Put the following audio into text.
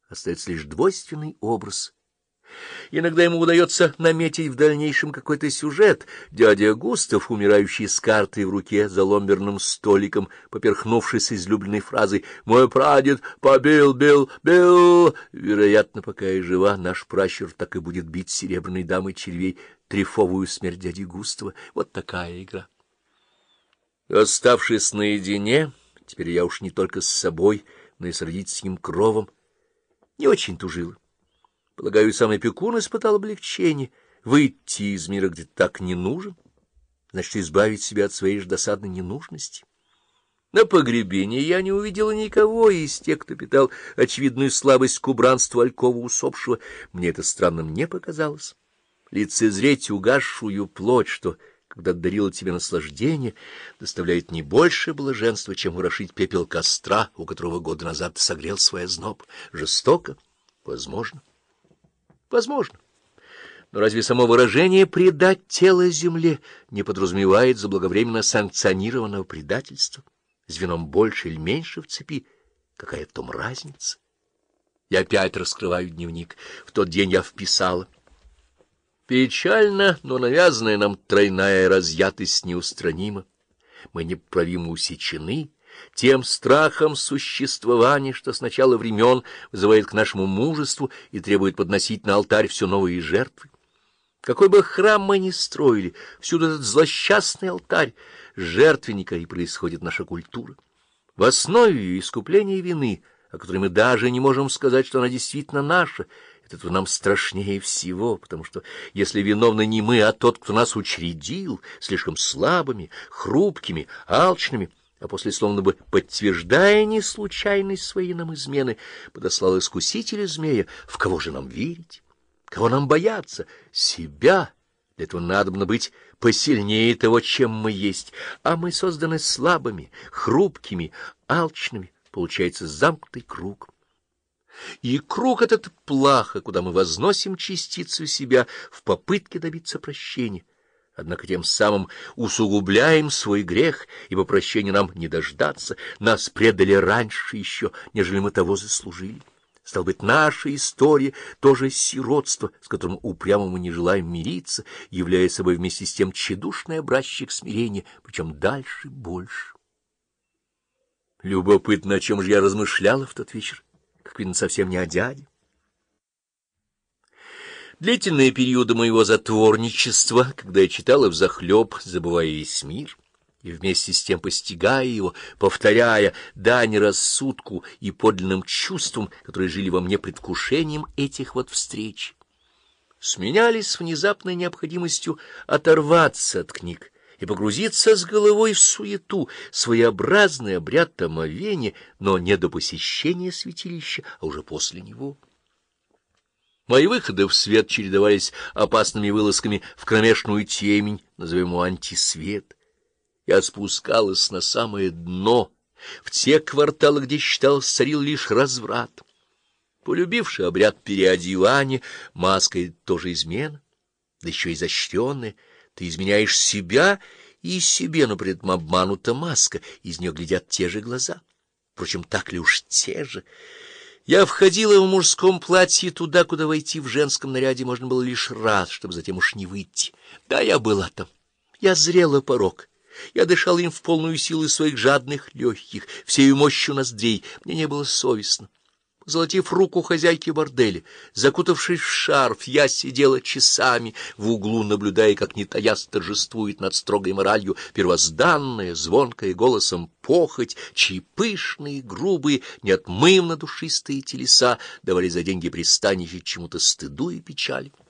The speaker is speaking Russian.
остается лишь двойственный образ. Иногда ему удается наметить в дальнейшем какой-то сюжет. Дядя Густав, умирающий с картой в руке за ломберным столиком, поперхнувшись излюбленной фразой «Мой прадед побил, бил». Вероятно, пока я жива, наш пращур так и будет бить серебряной дамой червей трефовую смерть дяди Густава. Вот такая игра. Оставшись наедине, теперь я уж не только с собой, но и с родительским кровом, не очень тужила. Полагаю, сам Опекун испытал облегчение. Выйти из мира, где так не нужен, значит, избавить себя от своей же досадной ненужности. На погребении я не увидела никого из тех, кто питал очевидную слабость к убранству алькова усопшего. Мне это странным не показалось. Лицезреть угасшую плоть, что, когда дарила тебе наслаждение, доставляет не больше блаженства, чем ворошить пепел костра, у которого года назад ты согрел свой озноб. Жестоко? Возможно. Возможно. Но разве само выражение «предать тело земле» не подразумевает заблаговременно санкционированного предательства? Звеном больше или меньше в цепи? Какая в том разница? Я опять раскрываю дневник. В тот день я вписала. Печально, но навязанная нам тройная разъятость неустранима. Мы непоправимо усечены тем страхом существования, что с начала времен вызывает к нашему мужеству и требует подносить на алтарь все новые жертвы. Какой бы храм мы ни строили, всюду этот злосчастный алтарь жертвенника, и происходит наша культура. В основе ее искупление вины, о которой мы даже не можем сказать, что она действительно наша. Это нам страшнее всего, потому что если виновны не мы, а тот, кто нас учредил, слишком слабыми, хрупкими, алчными, а после, словно бы подтверждая неслучайность своей нам измены, подослал искусителя змея. В кого же нам верить? Кого нам бояться? Себя. Для этого надобно быть посильнее того, чем мы есть. А мы созданы слабыми, хрупкими, алчными. Получается замкнутый круг. И круг этот плаха, куда мы возносим частицу себя в попытке добиться прощения. Однако тем самым усугубляем свой грех, ибо прощения нам не дождаться. Нас предали раньше еще, нежели мы того заслужили. Стало быть, наша история — тоже сиротство, с которым упрямо мы не желаем мириться, являя собой вместе с тем тщедушный образчик смирения, причем дальше больше. Любопытно, о чем же я размышляла в тот вечер, как видно, совсем не о дяде. Длительные периоды моего затворничества, когда я читала взахлеб, забывая весь мир, и вместе с тем постигая его, повторяя дань рассудку и подлинным чувствам, которые жили во мне предвкушением этих вот встреч, сменялись внезапной необходимостью оторваться от книг и погрузиться с головой в суету, своеобразный обряд омовения, но не до посещения святилища, а уже после него. Мои выходы в свет чередовались опасными вылазками в кромешную темень, назовемую антисвет. Я спускалась на самое дно, в те кварталы, где, считалось, царил лишь разврат. Полюбивший обряд переодевания, маской тоже измена, да еще изощренная. Ты изменяешь себя и себе, но при этом обманута маска, из нее глядят те же глаза. Впрочем, так ли уж те же? Я входила в мужском платье туда, куда войти в женском наряде можно было лишь раз, чтобы затем уж не выйти. Да, я была там. Я зрела порок. Я дышала им в полную силу своих жадных легких, всею мощью ноздрей. Мне не было совестно. Золотив руку хозяйки борделя, закутавшись в шарф, я сидела часами в углу, наблюдая, как не таясь торжествует над строгой моралью первозданная, звонкая голосом похоть, чьи пышные, грубые, неотмывно душистые телеса давали за деньги пристанище чему-то стыду и печали.